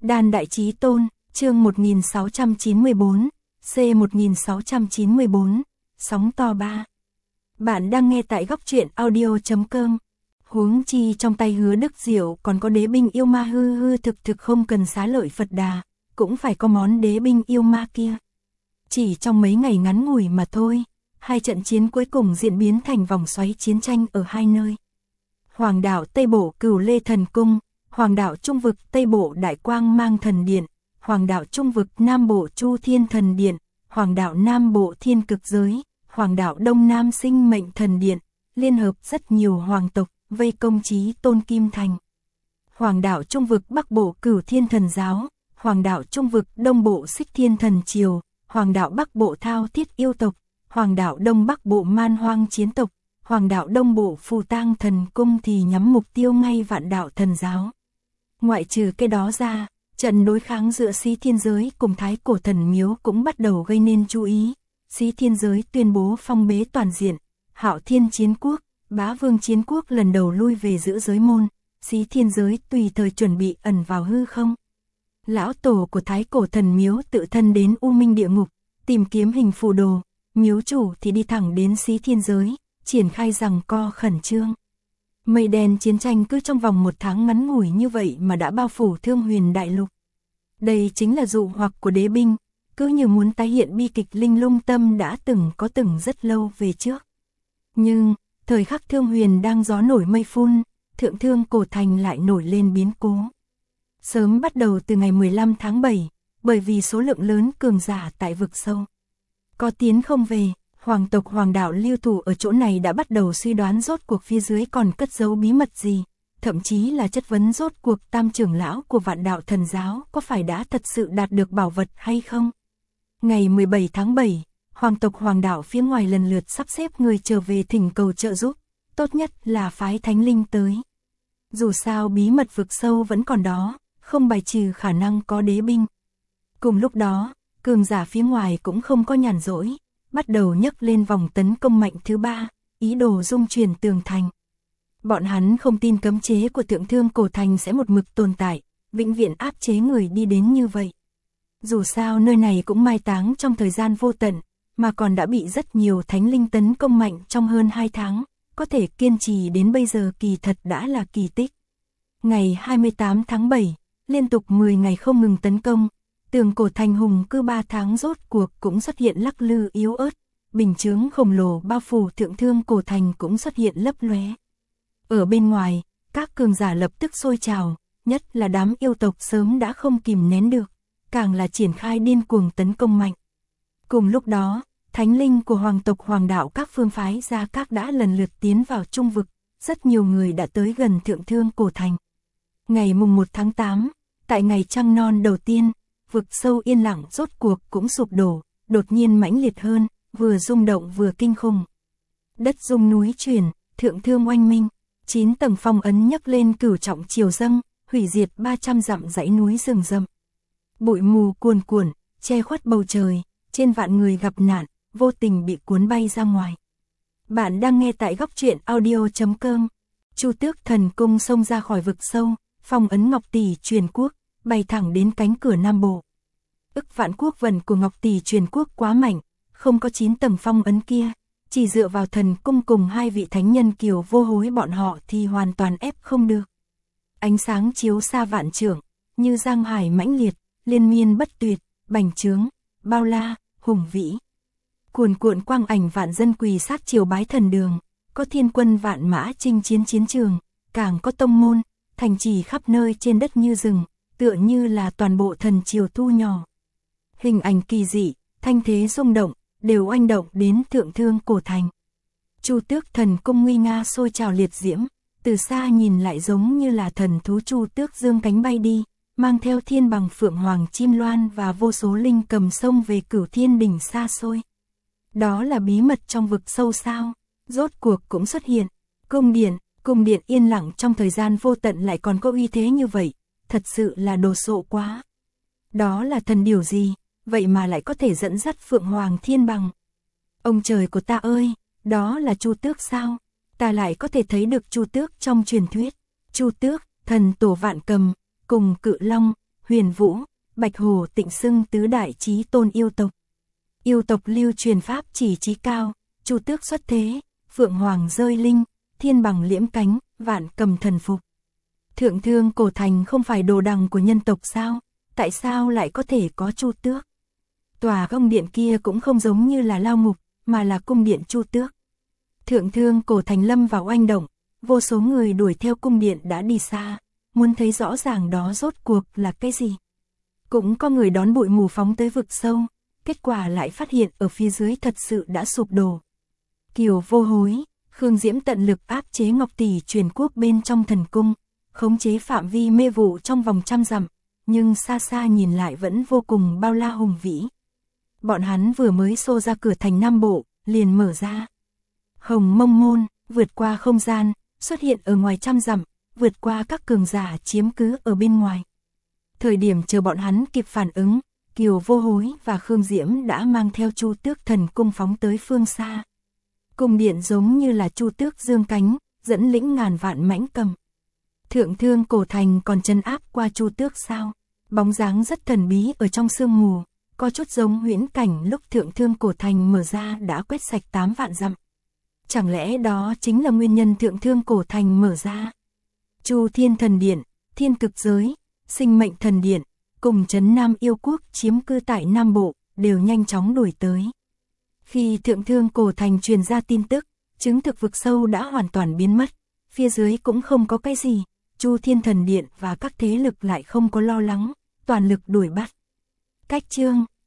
Đan Đại Chí Tôn, chương 1694, C1694, sóng to 3. Bạn đang nghe tại góc truyện audio.com. Huống chi trong tay Hứa Đức Diệu còn có đế binh yêu ma hư hư thực không cần xá lợi Phật Đà, cũng phải có món đế binh yêu ma kia. Chỉ trong mấy ngày ngắn ngủi mà thôi, hai trận chiến cuối cùng diễn biến thành vòng xoáy chiến tranh ở hai nơi. Hoàng đảo Tây Bộ Cửu Lê Thần Cung, Hoàng đảo Trung vực Tây Bộ Đại Quang Mang Thần Điện, Hoàng đảo Trung vực Nam Bộ Chu Thiên Thần Điện, Hoàng đảo Nam Bộ Thiên Cực Giới, Hoàng đảo Đông Nam Sinh Mệnh Thần Điện, liên hợp rất nhiều hoàng tộc, vây công Chí Tôn Kim Thành. Hoàng đảo Trung vực Bắc Bộ Cửu Thiên Thần Giáo, Hoàng đảo Trung vực Đông Bộ Xích Thiên Thần Triều, Hoàng đảo Bắc Bộ Thao Thiết Yêu Tộc, Hoàng đảo Đông Bắc Bộ Man Hoang Chiến Tộc, Hoàng đảo Đông Bộ Phù Tang Thần Cung thì nhắm mục tiêu ngay Vạn Đạo Thần Giáo. Ngoại trừ cái đó ra, trận đối kháng giữa Xí Thiên Giới cùng Thái Cổ Thần Miếu cũng bắt đầu gây nên chú ý. Xí Thiên Giới tuyên bố phong bế toàn diện, Hạo Thiên Chiến Quốc, Bá Vương Chiến Quốc lần đầu lui về giữa giới môn, Xí Thiên Giới tùy thời chuẩn bị ẩn vào hư không. Lão tổ của Thái Cổ Thần Miếu tự thân đến U Minh Địa Ngục, tìm kiếm hình phù đồ, miếu chủ thì đi thẳng đến Xí Thiên Giới, triển khai giằng co khẩn trương. Mây đen chiến tranh cứ trong vòng một tháng ngắn ngủi như vậy mà đã bao phủ Thương Huyền Đại Lục. Đây chính là dụ hoặc của đế binh, cứ như muốn tái hiện bi kịch Linh Lung Tâm đã từng rất lâu về trước. Nhưng, thời khắc Thương Huyền đang gió nổi mây phun, Thượng Thương Cổ Thành lại nổi lên biến cố. Sớm bắt đầu từ ngày 15 tháng 7, bởi vì số lượng lớn cường giả tại vực sâu có tiến không về, hoàng tộc Hoàng đảo lưu thủ ở chỗ này đã bắt đầu suy đoán rốt cuộc phía dưới còn cất giấu bí mật gì, thậm chí là chất vấn rốt cuộc Tam trưởng lão của Vạn Đạo Thần Giáo có phải đã thật sự đạt được bảo vật hay không. Ngày 17 tháng 7, hoàng tộc Hoàng đảo phía ngoài lần lượt sắp xếp người trở về thỉnh cầu trợ giúp, tốt nhất là phái thánh linh tới. Dù sao bí mật vực sâu vẫn còn đó, không bài trừ khả năng có đế binh. Cùng lúc đó, cường giả phía ngoài cũng không có nhàn rỗi, bắt đầu nhấc lên vòng tấn công mạnh thứ 3, ý đồ dung chuyển tường thành. Bọn hắn không tin cấm chế của Thượng Thương Cổ Thành sẽ một mực tồn tại, vĩnh viễn áp chế người đi đến như vậy. Dù sao nơi này cũng mai táng trong thời gian vô tận, mà còn đã bị rất nhiều thánh linh tấn công mạnh trong hơn 2 tháng, có thể kiên trì đến bây giờ kỳ thật đã là kỳ tích. Ngày 28 tháng 7, liên tục 10 ngày không ngừng tấn công, tường cổ thành hùng cư 3 tháng rốt cuộc cũng xuất hiện lắc lư yếu ớt, bình chướng khổng lồ bao phủ Thượng Thương Cổ Thành cũng xuất hiện lấp lóe. Ở bên ngoài, các cường giả lập tức sôi trào, nhất là đám yêu tộc sớm đã không kìm nén được, càng là triển khai điên cuồng tấn công mạnh. Cùng lúc đó, thánh linh của hoàng tộc Hoàng đảo các phương phái gia các đã lần lượt tiến vào trung vực, rất nhiều người đã tới gần Thượng Thương Cổ Thành. Ngày mùng 1 tháng 8, tại ngày trăng non đầu tiên, vực sâu yên lặng rốt cuộc cũng sụp đổ, đột nhiên mãnh liệt hơn, vừa rung động vừa kinh khủng. Đất rung núi chuyển, Thượng Thương oanh minh, 9 tầng phong ấn nhấc lên cửu trọng triều dâng, hủy diệt 300 dặm dãy núi rừng rậm. Bụi mù cuồn cuộn, che khuất bầu trời, trên vạn người gặp nạn, vô tình bị cuốn bay ra ngoài. Bạn đang nghe tại góc truyện audio.com. Chu Tước Thần Cung xông ra khỏi vực sâu, phong ấn Ngọc Tỷ Truyền Quốc, bay thẳng đến cánh cửa Nam Bộ. Ức vạn quốc vận của Ngọc Tỷ Truyền Quốc quá mạnh, không có 9 tầng phong ấn kia, chỉ dựa vào thần cung cùng 2 vị thánh nhân Kiều Vô Hối bọn họ thì hoàn toàn ép không được. Ánh sáng chiếu xa vạn trượng, như giang hải mãnh liệt, liên miên bất tuyệt, bành trướng, bao la, hùng vĩ. Cuồn cuộn quang ảnh vạn dân quỳ sát triều bái thần đường, có thiên quân vạn mã chinh chiến chiến trường, càng có tông môn, thành trì khắp nơi trên đất như rừng, tựa như là toàn bộ thần triều thu nhỏ. Hình ảnh kỳ dị, thanh thế rung động, đều oanh động đến Thượng Thương Cổ Thành. Chu Tước Thần Cung nguy nga sôi trào liệt diễm, từ xa nhìn lại giống như là thần thú Chu Tước dương cánh bay đi, mang theo thiên bằng phượng hoàng chim loan và vô số linh cầm sông về Cửu Thiên đỉnh xa xôi. Đó là bí mật trong vực sâu sao? Rốt cuộc cũng xuất hiện. Cung điện yên lặng trong thời gian vô tận lại còn có uy thế như vậy, thật sự là đồ sộ quá. Đó là thần điều gì, vậy mà lại có thể dẫn dắt phượng hoàng thiên bằng? Ông trời của ta ơi, đó là Chu Tước sao? Ta lại có thể thấy được Chu Tước trong truyền thuyết. Chu Tước, thần tổ vạn cầm, cùng Cự Long, Huyền Vũ, Bạch Hổ Tịnh xưng tứ đại chí tôn yêu tộc. Yêu tộc lưu truyền pháp chỉ chí cao, Chu Tước xuất thế, Phượng Hoàng rơi linh, Thiên Bằng liễm cánh, Vạn Cầm thần phục. Thượng Thương Cổ Thành không phải đồ đằng của nhân tộc sao? Tại sao lại có thể có Chu Tước? Tòa cung điện kia cũng không giống như là lao ngục, mà là cung điện Chu Tước. Thượng Thương Cổ Thành lâm vào oanh động, vô số người đuổi theo cung điện đã đi xa, muốn thấy rõ ràng đó rốt cuộc là cái gì. Cũng có người đón bụi mù phóng tới vực sâu, kết quả lại phát hiện ở phía dưới thật sự đã sụp đổ. Kiều Vô Hối, Khương Diễm tận lực áp chế Ngọc Tỷ truyền quốc bên trong thần cung, khống chế phạm vi mê vụ trong vòng 100 dặm, nhưng xa xa nhìn lại vẫn vô cùng bao la hùng vĩ. Bọn hắn vừa mới xô ra cửa thành Nam Bộ, liền mở ra. Hồng Mông Môn, vượt qua không gian, xuất hiện ở ngoài 100 dặm, vượt qua các cường giả chiếm cứ ở bên ngoài. Thời điểm chờ bọn hắn kịp phản ứng, Kiều Vô Hối và Khương Diễm đã mang theo Chu Tước thần cung phóng tới phương xa. Cung điện giống như là Chu Tước dương cánh, dẫn lĩnh ngàn vạn mãnh cầm. Thượng Thương Cổ Thành còn trấn áp qua Chu Tước sao? Bóng dáng rất thần bí ở trong sương mù, có chút giống huyễn cảnh lúc Thượng Thương Cổ Thành mở ra đã quét sạch 8 vạn dặm. Chẳng lẽ đó chính là nguyên nhân Thượng Thương Cổ Thành mở ra? Chu Thiên Thần Điện, Thiên Cực Giới, Sinh Mệnh Thần Điện, cùng Trấn Nam Yêu Quốc chiếm cư tại Nam Bộ, đều nhanh chóng đuổi tới. Khi Thượng Thương Cổ Thành truyền ra tin tức, chứng thực vực sâu đã hoàn toàn biến mất, phía dưới cũng không có cái gì, Chu Thiên Thần Điện và các thế lực lại không có lo lắng, toàn lực đuổi bắt. Cách chương